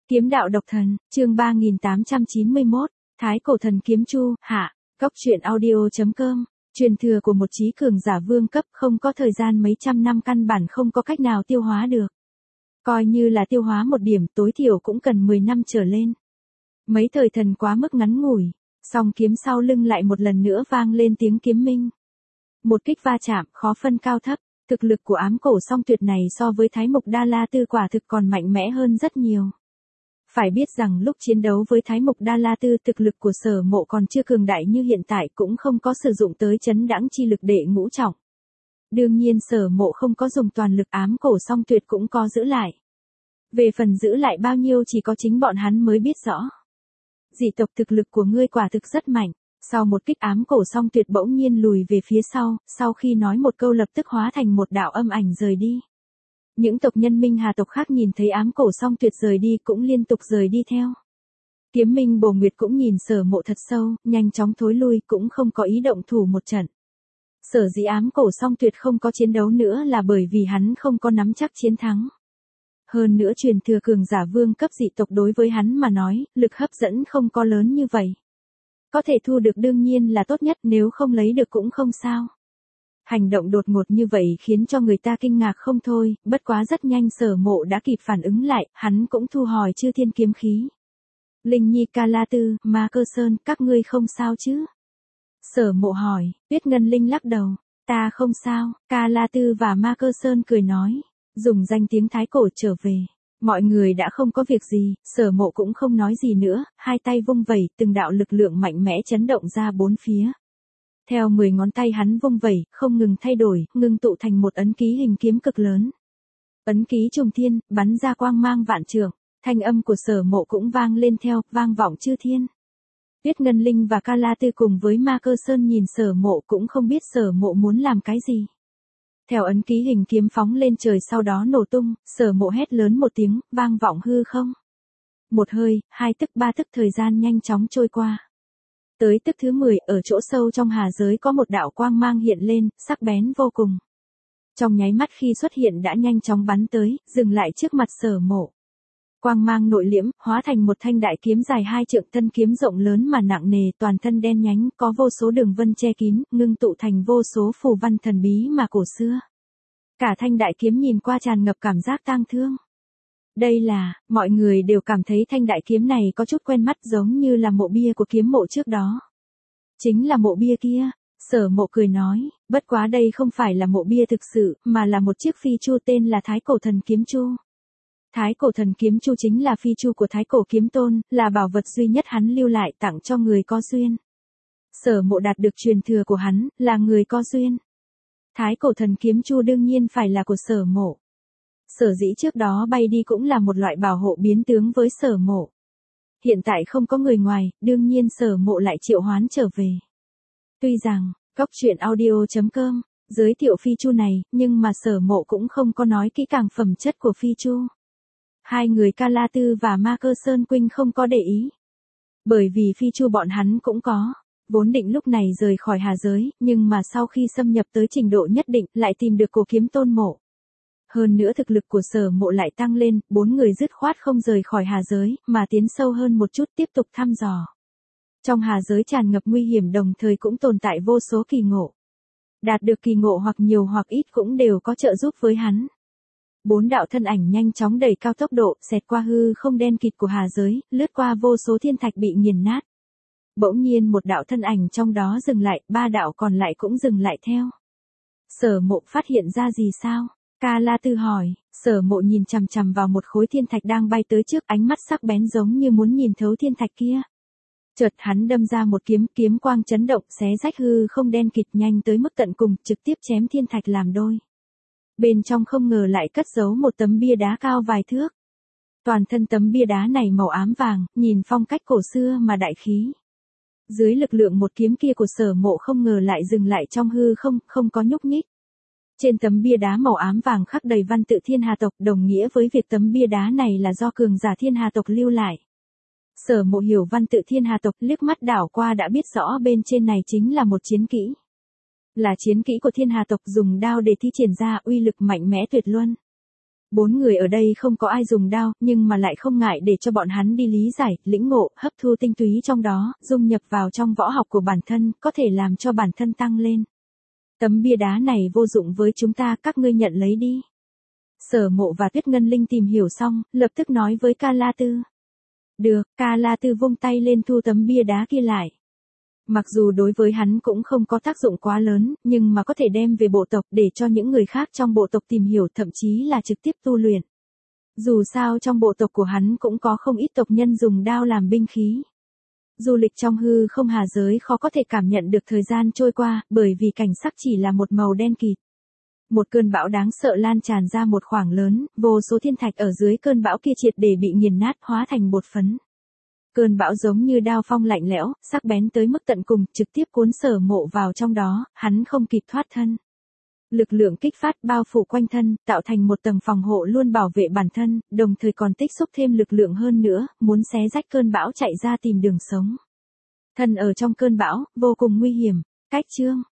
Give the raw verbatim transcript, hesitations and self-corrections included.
Kiếm đạo độc thần, chương ba nghìn tám trăm chín mươi mốt, Thái cổ thần kiếm chu, hạ, Cốc truyện audio.com, truyền thừa của một trí cường giả vương cấp không có thời gian mấy trăm năm căn bản không có cách nào tiêu hóa được. Coi như là tiêu hóa một điểm tối thiểu cũng cần mười năm trở lên. Mấy thời thần quá mức ngắn ngủi, song kiếm sau lưng lại một lần nữa vang lên tiếng kiếm minh. Một kích va chạm khó phân cao thấp, thực lực của ám cổ song tuyệt này so với Thái Mục Đa La Tư quả thực còn mạnh mẽ hơn rất nhiều. Phải biết rằng lúc chiến đấu với Thái Mục Đa La Tư thực lực của Sở Mộ còn chưa cường đại như hiện tại cũng không có sử dụng tới chấn đãng chi lực đệ ngũ trọng. Đương nhiên Sở Mộ không có dùng toàn lực ám cổ song tuyệt cũng có giữ lại. Về phần giữ lại bao nhiêu chỉ có chính bọn hắn mới biết rõ. Dị tộc thực lực của ngươi quả thực rất mạnh. Sau một kích ám cổ song tuyệt bỗng nhiên lùi về phía sau, sau khi nói một câu lập tức hóa thành một đạo âm ảnh rời đi. Những tộc nhân Minh Hà tộc khác nhìn thấy ám cổ song tuyệt rời đi cũng liên tục rời đi theo. Kiếm Minh Bồ Nguyệt cũng nhìn Sở Mộ thật sâu, nhanh chóng thối lui cũng không có ý động thủ một trận. Sở dĩ ám cổ song tuyệt không có chiến đấu nữa là bởi vì hắn không có nắm chắc chiến thắng. Hơn nữa truyền thừa cường giả vương cấp dị tộc đối với hắn mà nói, lực hấp dẫn không có lớn như vậy. Có thể thu được đương nhiên là tốt nhất, nếu không lấy được cũng không sao. Hành động đột ngột như vậy khiến cho người ta kinh ngạc không thôi, bất quá rất nhanh Sở Mộ đã kịp phản ứng lại, hắn cũng thu hồi chư thiên kiếm khí. Linh Nhi, Ca La Tư, Ma Cơ Sơn, các ngươi không sao chứ? Sở Mộ hỏi, Tuyết Ngân Linh lắc đầu, ta không sao. Ca La Tư và Ma Cơ Sơn cười nói, dùng danh tiếng thái cổ trở về. Mọi người đã không có việc gì, Sở Mộ cũng không nói gì nữa, hai tay vung vẩy, từng đạo lực lượng mạnh mẽ chấn động ra bốn phía. Theo mười ngón tay hắn vung vẩy, không ngừng thay đổi, ngưng tụ thành một ấn ký hình kiếm cực lớn. Ấn ký trùng thiên, bắn ra quang mang vạn trượng, thanh âm của Sở Mộ cũng vang lên theo, vang vọng chư thiên. Tuyết Ngân Linh và Ca La Tư cùng với Ma Cơ Sơn nhìn Sở Mộ cũng không biết Sở Mộ muốn làm cái gì. Theo ấn ký hình kiếm phóng lên trời sau đó nổ tung, Sở Mộ hét lớn một tiếng, vang vọng hư không. Một hơi, hai tức ba tức thời gian nhanh chóng trôi qua. Tới tức thứ mười, ở chỗ sâu trong hà giới có một đạo quang mang hiện lên, sắc bén vô cùng. Trong nháy mắt khi xuất hiện đã nhanh chóng bắn tới, dừng lại trước mặt Sở Mộ. Quang mang nội liễm, hóa thành một thanh đại kiếm dài hai trượng, thân kiếm rộng lớn mà nặng nề, toàn thân đen nhánh, có vô số đường vân che kín, ngưng tụ thành vô số phù văn thần bí mà cổ xưa. Cả thanh đại kiếm nhìn qua tràn ngập cảm giác tang thương. Đây là, mọi người đều cảm thấy thanh đại kiếm này có chút quen mắt giống như là mộ bia của kiếm mộ trước đó. Chính là mộ bia kia, Sở Mộ cười nói, bất quá đây không phải là mộ bia thực sự, mà là một chiếc phi chu tên là Thái cổ thần kiếm chu. Thái cổ thần kiếm chu chính là phi chu của Thái cổ kiếm tôn, là bảo vật duy nhất hắn lưu lại tặng cho người có duyên. Sở Mộ đạt được truyền thừa của hắn, là người có duyên. Thái cổ thần kiếm chu đương nhiên phải là của Sở Mộ. Sở dĩ trước đó bay đi cũng là một loại bảo hộ biến tướng với Sở Mộ. Hiện tại không có người ngoài, đương nhiên Sở Mộ lại triệu hoán trở về. Tuy rằng, Cốc truyện audio.com giới thiệu phi chu này, nhưng mà Sở Mộ cũng không có nói kỹ càng phẩm chất của phi chu. Hai người Ca La Tư và Ma Cơ Sơn Quynh không có để ý. Bởi vì phi chu bọn hắn cũng có. Vốn định lúc này rời khỏi hà giới, nhưng mà sau khi xâm nhập tới trình độ nhất định, lại tìm được cổ kiếm tôn mộ. Hơn nữa thực lực của Sở Mộ lại tăng lên, bốn người dứt khoát không rời khỏi hà giới, mà tiến sâu hơn một chút tiếp tục thăm dò. Trong hà giới tràn ngập nguy hiểm đồng thời cũng tồn tại vô số kỳ ngộ. Đạt được kỳ ngộ hoặc nhiều hoặc ít cũng đều có trợ giúp với hắn. Bốn đạo thân ảnh nhanh chóng đẩy cao tốc độ, xẹt qua hư không đen kịt của hà giới, lướt qua vô số thiên thạch bị nghiền nát. Bỗng nhiên một đạo thân ảnh trong đó dừng lại, ba đạo còn lại cũng dừng lại theo. Sở Mộ phát hiện ra gì sao? Ca La Tư hỏi. Sở Mộ nhìn chằm chằm vào một khối thiên thạch đang bay tới trước, ánh mắt sắc bén giống như muốn nhìn thấu thiên thạch kia. Chợt hắn đâm ra một kiếm, kiếm quang chấn động, xé rách hư không đen kịt nhanh tới mức tận cùng, trực tiếp chém thiên thạch làm đôi. Bên trong không ngờ lại cất giấu một tấm bia đá cao vài thước. Toàn thân tấm bia đá này màu ám vàng, nhìn phong cách cổ xưa mà đại khí. Dưới lực lượng một kiếm kia của Sở Mộ không ngờ lại dừng lại trong hư không, không có nhúc nhích. Trên tấm bia đá màu ám vàng khắc đầy văn tự Thiên Hà tộc, đồng nghĩa với việc tấm bia đá này là do cường giả Thiên Hà tộc lưu lại. Sở Mộ hiểu văn tự Thiên Hà tộc, liếc mắt đảo qua đã biết rõ bên trên này chính là một chiến kỹ. Là chiến kỹ của Thiên Hà tộc, dùng đao để thi triển ra, uy lực mạnh mẽ tuyệt luân. Bốn người ở đây không có ai dùng đao, nhưng mà lại không ngại để cho bọn hắn đi lý giải, lĩnh ngộ, hấp thu tinh túy trong đó, dung nhập vào trong võ học của bản thân, có thể làm cho bản thân tăng lên. Tấm bia đá này vô dụng với chúng ta, các ngươi nhận lấy đi. Sở Mộ và Tuyết Ngân Linh tìm hiểu xong, lập tức nói với Ca La Tư. Được, Ca La Tư vung tay lên thu tấm bia đá kia lại. Mặc dù đối với hắn cũng không có tác dụng quá lớn, nhưng mà có thể đem về bộ tộc để cho những người khác trong bộ tộc tìm hiểu, thậm chí là trực tiếp tu luyện. Dù sao trong bộ tộc của hắn cũng có không ít tộc nhân dùng đao làm binh khí. Du lịch trong hư không hà giới khó có thể cảm nhận được thời gian trôi qua, bởi vì cảnh sắc chỉ là một màu đen kịt. Một cơn bão đáng sợ lan tràn ra một khoảng lớn, vô số thiên thạch ở dưới cơn bão kia triệt để bị nghiền nát hóa thành bột phấn. Cơn bão giống như đao phong lạnh lẽo, sắc bén tới mức tận cùng, trực tiếp cuốn Sở Mộ vào trong đó, hắn không kịp thoát thân. Lực lượng kích phát bao phủ quanh thân, tạo thành một tầng phòng hộ luôn bảo vệ bản thân, đồng thời còn tích xúc thêm lực lượng hơn nữa, muốn xé rách cơn bão chạy ra tìm đường sống. Thân ở trong cơn bão, vô cùng nguy hiểm. Cách chương